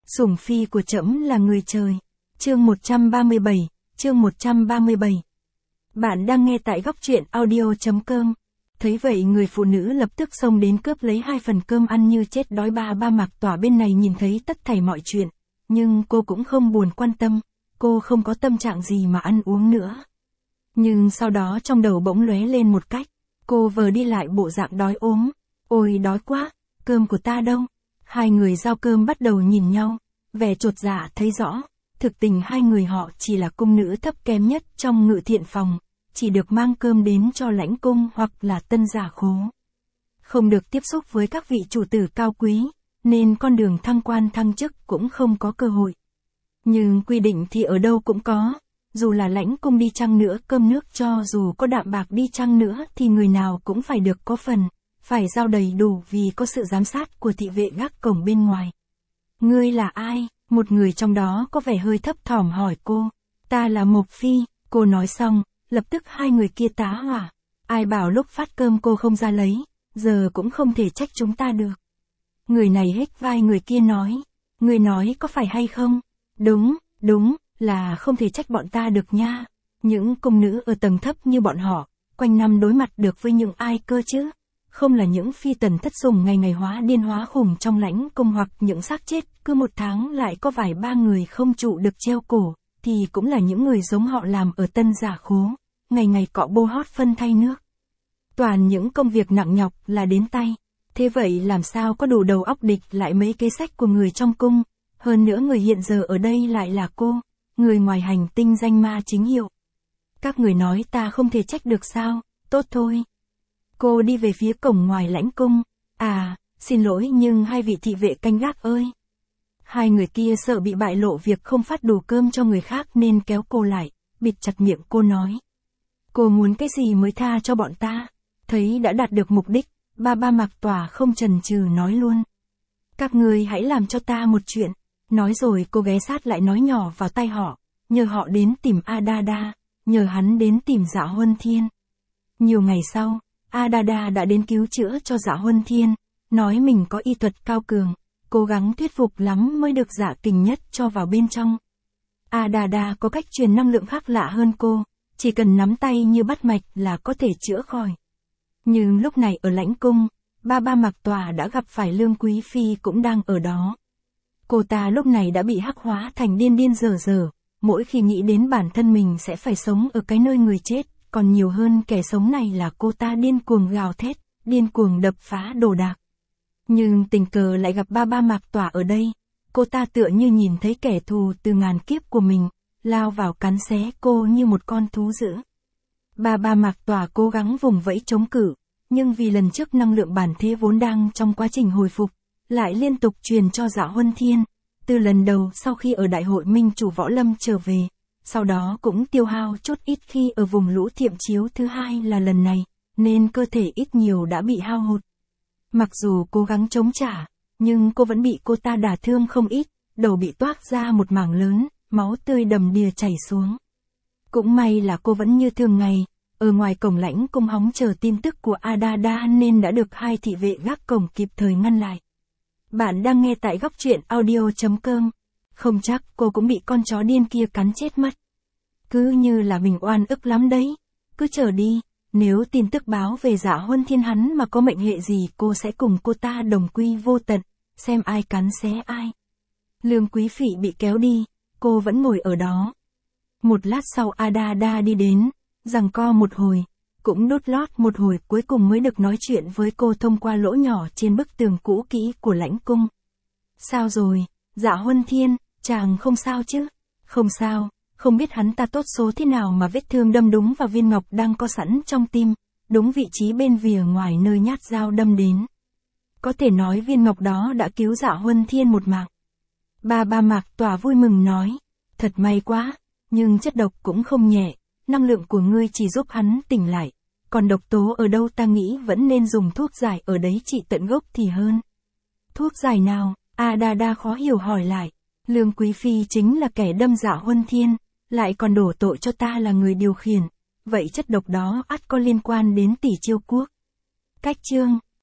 Sủng phi của trẫm là người trời. Chương 137, chương 137. Bạn đang nghe tại góc truyện audio.com. Thấy vậy người phụ nữ lập tức xông đến cướp lấy 2 phần cơm ăn như chết đói. Ba Mạc Tỏa bên này nhìn thấy tất thảy mọi chuyện, nhưng cô cũng không buồn quan tâm, cô không có tâm trạng gì mà ăn uống nữa. Nhưng sau đó trong đầu bỗng lóe lên một cách, cô vờ đi lại bộ dạng đói ốm. Ôi đói quá, cơm của ta đâu? Hai người giao cơm bắt đầu nhìn nhau, vẻ chột dạ thấy rõ, thực tình hai người họ chỉ là cung nữ thấp kém nhất trong Ngự Thiện phòng, chỉ được mang cơm đến cho lãnh cung hoặc là tân giả khố. Không được tiếp xúc với các vị chủ tử cao quý, nên con đường thăng quan thăng chức cũng không có cơ hội. Nhưng quy định thì ở đâu cũng có, dù là lãnh cung đi chăng nữa, cơm nước cho dù có đạm bạc đi chăng nữa thì người nào cũng phải được có phần, phải giao đầy đủ vì có sự giám sát của thị vệ gác cổng bên ngoài. Ngươi là ai? Một người trong đó có vẻ hơi thấp thỏm hỏi cô. Ta là Mộc Phi, cô nói xong, lập tức hai người kia tá hỏa. Ai bảo lúc phát cơm cô không ra lấy, giờ cũng không thể trách chúng ta được. Người này hếch vai người kia nói. Người nói có phải hay không? Đúng, là không thể trách bọn ta được nha. Những cung nữ ở tầng thấp như bọn họ, quanh năm đối mặt được với những ai cơ chứ? Không là những phi tần thất sủng ngày ngày hóa điên hóa khủng trong lãnh cung, hoặc những xác chết cứ một tháng lại có vài ba người không trụ được treo cổ, thì cũng là những người giống họ làm ở tân giả khố, ngày ngày cọ bô hót phân thay nước. Toàn những công việc nặng nhọc là đến tay. Thế vậy làm sao có đủ đầu óc địch lại mấy kế sách của người trong cung? Hơn nữa người hiện giờ ở đây lại là cô, người ngoài hành tinh danh ma chính hiệu. Các người nói ta không thể trách được sao? Tốt thôi. Cô đi về phía cổng ngoài lãnh cung. À, xin lỗi nhưng hai vị thị vệ canh gác ơi. Hai người kia sợ bị bại lộ việc không phát đủ cơm cho người khác nên kéo cô lại, bịt chặt miệng cô nói. Cô muốn cái gì mới tha cho bọn ta? Thấy đã đạt được mục đích, Ba Mạc Tỏa không chần chừ nói luôn. Các ngươi hãy làm cho ta một chuyện. Nói rồi cô ghé sát lại nói nhỏ vào tai họ, nhờ họ đến tìm Adada, nhờ hắn đến tìm Dạ Huân Thiên. Nhiều ngày sau, Adada đã đến cứu chữa cho Dạ Huân Thiên, nói mình có y thuật cao cường, cố gắng thuyết phục lắm mới được Dạ Kình Nhất cho vào bên trong. Adada có cách truyền năng lượng khác lạ hơn cô, chỉ cần nắm tay như bắt mạch là có thể chữa khỏi. Nhưng lúc này ở lãnh cung, Ba Mạc Tỏa đã gặp phải Lương Quý Phi cũng đang ở đó. Cô ta lúc này đã bị hắc hóa thành điên dở, mỗi khi nghĩ đến bản thân mình sẽ phải sống ở cái nơi người chết, còn nhiều hơn kẻ sống này là cô ta điên cuồng gào thét, điên cuồng đập phá đồ đạc. Nhưng tình cờ lại gặp Ba Mạc Tỏa ở đây, cô ta tựa như nhìn thấy kẻ thù từ ngàn kiếp của mình, lao vào cắn xé cô như một con thú dữ. Ba Mạc Tỏa cố gắng vùng vẫy chống cự, nhưng vì lần trước năng lượng bản thế vốn đang trong quá trình hồi phục, lại liên tục truyền cho Dạ Huân Thiên, từ lần đầu sau khi ở đại hội minh chủ võ lâm trở về, sau đó cũng tiêu hao chút ít khi ở vùng lũ Thiệm Chiếu thứ hai là lần này, nên cơ thể ít nhiều đã bị hao hụt. Mặc dù cố gắng chống trả, nhưng cô vẫn bị cô ta đả thương không ít, đầu bị toác ra một mảng lớn, máu tươi đầm đìa chảy xuống. Cũng may là cô vẫn như thường ngày, ở ngoài cổng lãnh cung hóng chờ tin tức của Adada nên đã được hai thị vệ gác cổng kịp thời ngăn lại. Bạn đang nghe tại góc truyện audio.com. Không chắc cô cũng bị con chó điên kia cắn chết mất. Cứ như là mình oan ức lắm đấy. Cứ chờ đi, nếu tin tức báo về Dạ Huân Thiên hắn mà có mệnh hệ gì cô sẽ cùng cô ta đồng quy vô tận, xem ai cắn xé ai. Lương Quý Phi bị kéo đi, cô vẫn ngồi ở đó. Một lát sau Adada đi đến, giằng co một hồi, cũng đút lót một hồi cuối cùng mới được nói chuyện với cô thông qua lỗ nhỏ trên bức tường cũ kỹ của lãnh cung. Sao rồi, Dạ Huân Thiên, chàng không sao chứ? Không sao, không biết hắn ta tốt số thế nào mà vết thương đâm đúng vào viên ngọc đang có sẵn trong tim, đúng vị trí bên vìa ngoài nơi nhát dao đâm đến. Có thể nói viên ngọc đó đã cứu Dạ Huân Thiên một mạng. Ba Mạc Tỏa vui mừng nói, thật may quá, nhưng chất độc cũng không nhẹ, năng lượng của ngươi chỉ giúp hắn tỉnh lại. Còn độc tố ở đâu ta nghĩ vẫn nên dùng thuốc giải ở đấy trị tận gốc thì hơn. Thuốc giải nào? Adada khó hiểu hỏi lại. Lương Quý Phi chính là kẻ đâm Dạ Huân Thiên, lại còn đổ tội cho ta là người điều khiển. Vậy chất độc đó ắt có liên quan đến Tỷ Chiêu Quốc. Cách chương